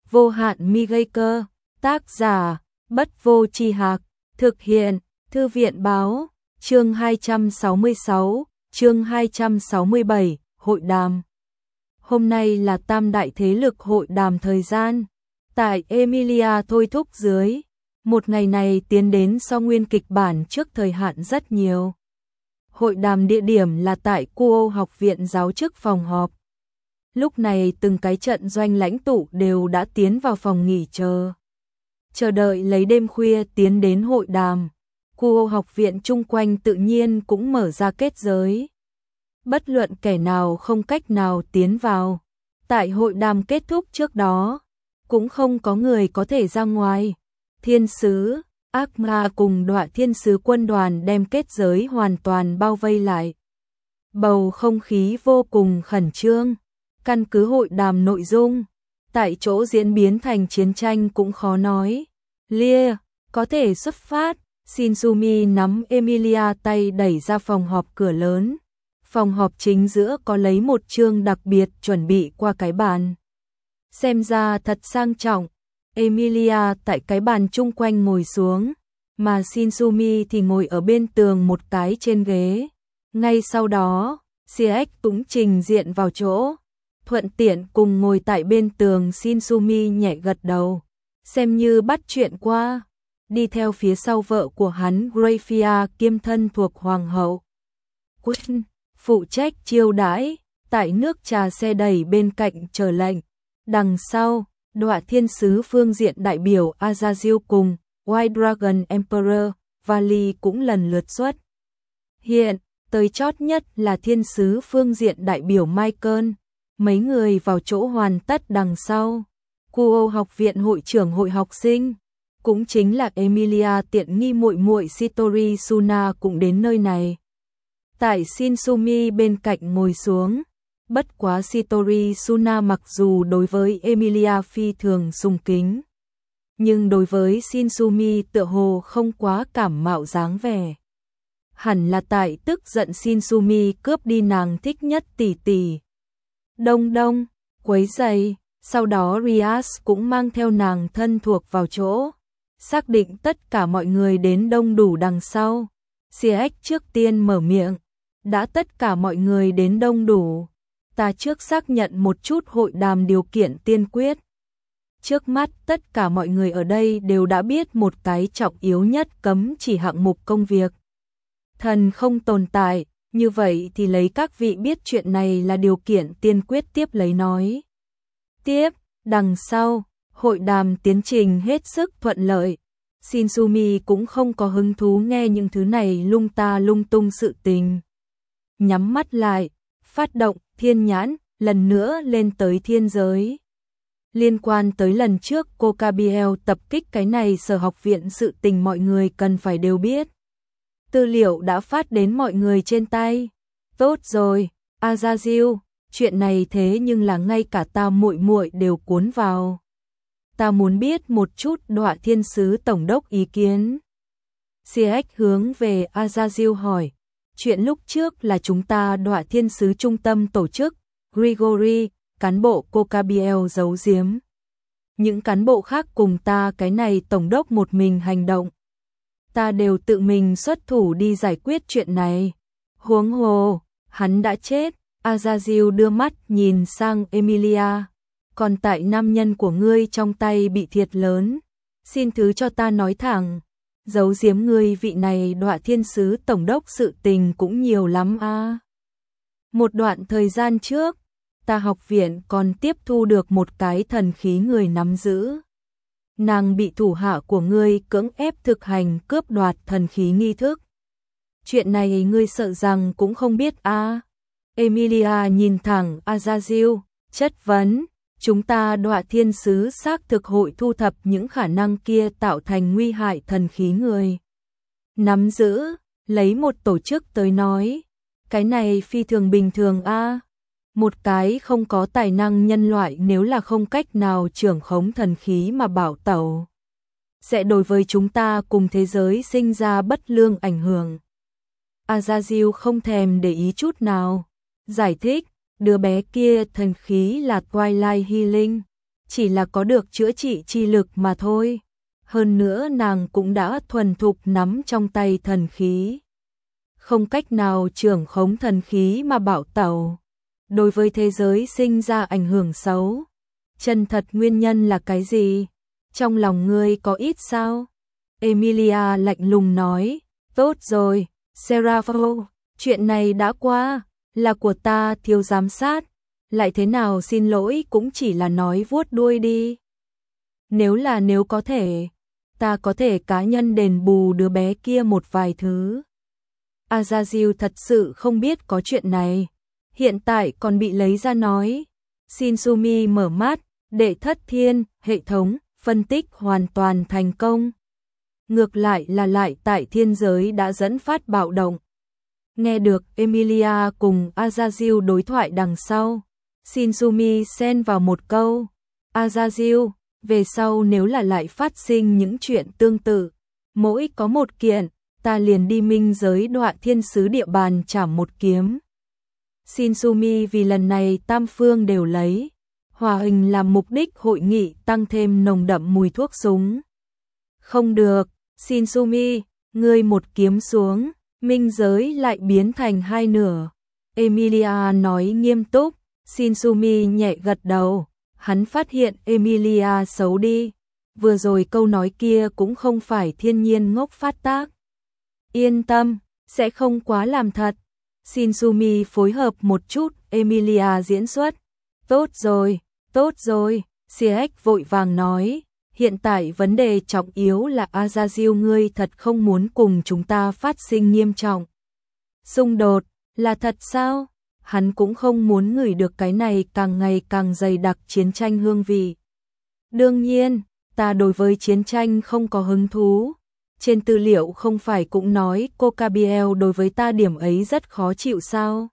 Vô hạn mi gây cơ, tác giả, Bất Vô Tri Hạc, thực hiện, Thư viện báo, chương 266, chương 267, hội đàm. Hôm nay là tam đại thế lực hội đàm thời gian, tại Emilia thôi thúc dưới, một ngày này tiến đến so nguyên kịch bản trước thời hạn rất nhiều. Hội đàm địa điểm là tại Cuo học viện giáo chức phòng họp. Lúc này từng cái trận doanh lãnh tụ đều đã tiến vào phòng nghỉ chờ đợi lấy đêm khuya tiến đến hội đàm. Cuo học viện chung quanh tự nhiên cũng mở ra kết giới. Bất luận kẻ nào không cách nào tiến vào. Tại hội đàm kết thúc trước đó, cũng không có người có thể ra ngoài. Thiên sứ, ác ma cùng Đọa thiên sứ quân đoàn đem kết giới hoàn toàn bao vây lại. Bầu không khí vô cùng khẩn trương. Căn cứ hội đàm nội dung, tại chỗ diễn biến thành chiến tranh cũng khó nói. Lia, có thể xuất phát. Shinzumi nắm Emilia tay đẩy ra phòng họp cửa lớn. Phòng họp chính giữa có lấy một chương đặc biệt chuẩn bị qua cái bàn. Xem ra thật sang trọng. Emilia tại cái bàn chung quanh ngồi xuống, mà Shinzumi thì ngồi ở bên tường một cái trên ghế. Ngay sau đó, CX cũng trình diện vào chỗ. Thuận tiện cùng ngồi tại bên tường. Shinzumi nhẹ gật đầu, xem như bắt chuyện qua. Đi theo phía sau vợ của hắn Grafia kiêm thân thuộc hoàng hậu Queen, phụ trách chiêu đãi, tại nước trà xe đẩy bên cạnh chờ lệnh. Đằng sau, Đọa thiên sứ phương diện đại biểu Azazel cùng White Dragon Emperor Vali cũng lần lượt xuất hiện. Tới chót nhất là thiên sứ phương diện đại biểu Michael. Mấy người vào chỗ hoàn tất đằng sau. Cuo học viện hội trưởng hội học sinh, cũng chính là Emilia tiện nghi muội muội Shitori Suna cũng đến nơi này. Tại Shinzumi bên cạnh ngồi xuống. Bất quá Shitori Suna mặc dù đối với Emilia phi thường sùng kính, nhưng đối với Shinzumi tựa hồ không quá cảm mạo dáng vẻ. Hẳn là tại tức giận Shinzumi cướp đi nàng thích nhất tỷ tỷ. Đông đông, quấy rầy. Sau đó Rias cũng mang theo nàng thân thuộc vào chỗ. Xác định tất cả mọi người đến đông đủ đằng sau. CX trước tiên mở miệng. Đã tất cả mọi người đến đông đủ. Ta trước xác nhận một chút hội đàm điều kiện tiên quyết. Trước mắt tất cả mọi người ở đây đều đã biết một cái trọng yếu nhất cấm chỉ hạng mục công việc. Thần không tồn tại, như vậy thì lấy các vị biết chuyện này là điều kiện tiên quyết tiếp lấy nói. Tiếp, đằng sau, hội đàm tiến trình hết sức thuận lợi. Shinzumi cũng không có hứng thú nghe những thứ này lung ta lung tung sự tình. Nhắm mắt lại, phát động thiên nhãn, lần nữa lên tới thiên giới. Liên quan tới lần trước cô Cabiel tập kích cái này sở học viện sự tình mọi người cần phải đều biết. Tư liệu đã phát đến mọi người trên tay. Tốt rồi, Azazel, chuyện này thế nhưng là ngay cả ta muội muội đều cuốn vào. Ta muốn biết một chút Đọa thiên sứ tổng đốc ý kiến. CX hướng về Azazel hỏi. Chuyện lúc trước là chúng ta Đọa thiên sứ trung tâm tổ chức. Grigori, cán bộ cô Cabiel giấu giếm. Những cán bộ khác cùng ta cái này tổng đốc một mình hành động. Ta đều tự mình xuất thủ đi giải quyết chuyện này. Huống hồ, hắn đã chết. Azazel đưa mắt nhìn sang Emilia. Còn tại nam nhân của ngươi trong tay bị thiệt lớn. Xin thứ cho ta nói thẳng. Giấu giếm ngươi vị này Đọa thiên sứ tổng đốc sự tình cũng nhiều lắm a. Một đoạn thời gian trước, ta học viện còn tiếp thu được một cái thần khí người nắm giữ. Nàng bị thủ hạ của ngươi cưỡng ép thực hành cướp đoạt thần khí nghi thức. Chuyện này ngươi sợ rằng cũng không biết a. Emilia nhìn thẳng Azazel, chất vấn. Chúng ta Đọa thiên sứ xác thực hội thu thập những khả năng kia tạo thành nguy hại thần khí người nắm giữ. Lấy một tổ chức tới nói, cái này phi thường bình thường a. Một cái không có tài năng nhân loại nếu là không cách nào trưởng khống thần khí mà bảo tẩu, sẽ đối với chúng ta cùng thế giới sinh ra bất lương ảnh hưởng. Azazel không thèm để ý chút nào, giải thích. Đứa bé kia thần khí là Twilight Healing, chỉ là có được chữa trị chi lực mà thôi. Hơn nữa nàng cũng đã thuần thục nắm trong tay thần khí. Không cách nào trưởng khống thần khí mà bảo tẩu. Đối với thế giới sinh ra ảnh hưởng xấu. Chân thật nguyên nhân là cái gì? Trong lòng ngươi có ít sao? Emilia lạnh lùng nói, tốt rồi, Serafo, chuyện này đã qua, là của ta thiếu giám sát, lại thế nào xin lỗi cũng chỉ là nói vuốt đuôi đi. Nếu có thể, ta có thể cá nhân đền bù đứa bé kia một vài thứ. Azazil thật sự không biết có chuyện này, hiện tại còn bị lấy ra nói. Shinsumi mở mắt, đệ thất thiên, hệ thống, phân tích hoàn toàn thành công. Ngược lại là lại tại thiên giới đã dẫn phát bạo động. Nghe được Emilia cùng Azazil đối thoại đằng sau, Shinsumi xen vào một câu, Azazil, về sau nếu là lại phát sinh những chuyện tương tự, mỗi có một kiện, ta liền đi minh giới Đoạ Thiên Sứ địa bàn chảm một kiếm. Shinsumi vì lần này tam phương đều lấy hòa hình làm mục đích hội nghị tăng thêm nồng đậm mùi thuốc súng. Không được, Shinsumi, ngươi một kiếm xuống, minh giới lại biến thành hai nửa. Emilia nói nghiêm túc, Shinsumi nhẹ gật đầu, hắn phát hiện Emilia xấu đi. Vừa rồi câu nói kia cũng không phải thiên nhiên ngốc phát tác. Yên tâm, sẽ không quá làm thật. Shinsumi phối hợp một chút, Emilia diễn xuất. Tốt rồi, CX vội vàng nói. Hiện tại vấn đề trọng yếu là Azazil ngươi thật không muốn cùng chúng ta phát sinh nghiêm trọng xung đột, là thật sao? Hắn cũng không muốn ngửi được cái này càng ngày càng dày đặc chiến tranh hương vị. Đương nhiên, ta đối với chiến tranh không có hứng thú. Trên tư liệu không phải cũng nói Cocabiel đối với ta điểm ấy rất khó chịu sao?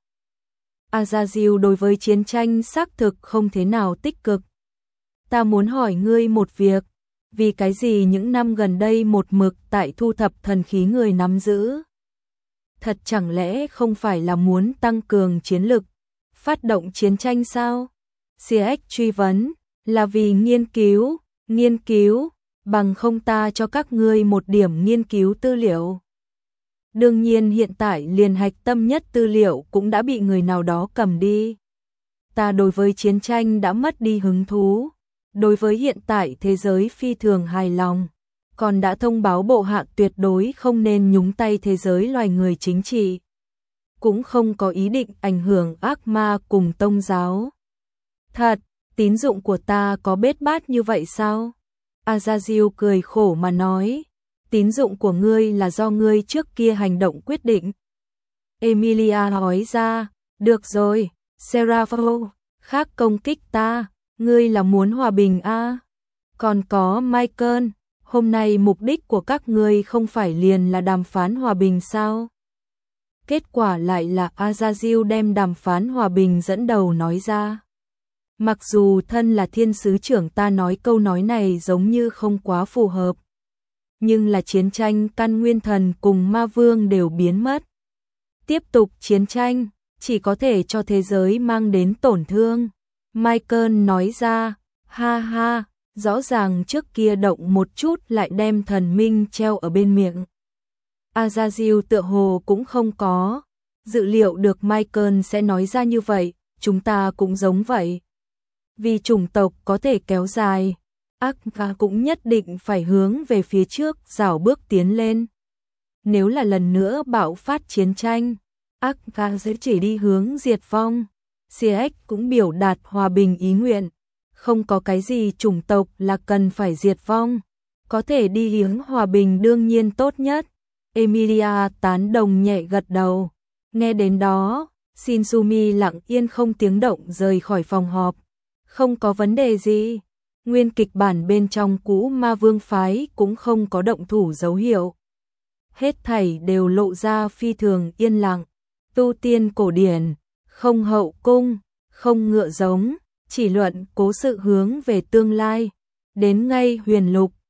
Azazil đối với chiến tranh xác thực không thế nào tích cực. Ta muốn hỏi ngươi một việc, vì cái gì những năm gần đây một mực tại thu thập thần khí người nắm giữ? Thật chẳng lẽ không phải là muốn tăng cường chiến lực, phát động chiến tranh sao? CX truy vấn, là vì nghiên cứu, bằng không ta cho các ngươi một điểm nghiên cứu tư liệu. Đương nhiên hiện tại liền hạch tâm nhất tư liệu cũng đã bị người nào đó cầm đi. Ta đối với chiến tranh đã mất đi hứng thú, đối với hiện tại thế giới phi thường hài lòng, còn đã thông báo bộ hạ tuyệt đối không nên nhúng tay thế giới loài người chính trị. Cũng không có ý định ảnh hưởng ác ma cùng tôn giáo. Thật, tín dụng của ta có bết bát như vậy sao? Azazil cười khổ mà nói, tín dụng của ngươi là do ngươi trước kia hành động quyết định. Emilia nói ra, được rồi, Serafo, khác công kích ta, ngươi là muốn hòa bình à? Còn có Michael, hôm nay mục đích của các ngươi không phải liền là đàm phán hòa bình sao? Kết quả lại là Azazil đem đàm phán hòa bình dẫn đầu nói ra. Mặc dù thân là thiên sứ trưởng ta nói câu nói này giống như không quá phù hợp. Nhưng là chiến tranh căn nguyên thần cùng ma vương đều biến mất. Tiếp tục chiến tranh, chỉ có thể cho thế giới mang đến tổn thương. Michael nói ra, ha ha, rõ ràng trước kia động một chút lại đem thần minh treo ở bên miệng. Azazil tựa hồ cũng không có dự liệu được Michael sẽ nói ra như vậy, chúng ta cũng giống vậy. Vì chủng tộc có thể kéo dài, Ác cũng nhất định phải hướng về phía trước rảo bước tiến lên. Nếu là lần nữa bạo phát chiến tranh, Ác sẽ chỉ đi hướng diệt vong. CX cũng biểu đạt hòa bình ý nguyện, không có cái gì chủng tộc là cần phải diệt vong, có thể đi hướng hòa bình đương nhiên tốt nhất. Emilia tán đồng nhẹ gật đầu. Nghe đến đó, Shinsumi lặng yên không tiếng động rời khỏi phòng họp. Không có vấn đề gì. Nguyên kịch bản bên trong cũ ma vương phái cũng không có động thủ dấu hiệu. Hết thảy đều lộ ra phi thường yên lặng. Tu tiên cổ điển, không hậu cung, không ngựa giống, chỉ luận cố sự hướng về tương lai. Đến ngay huyền lục,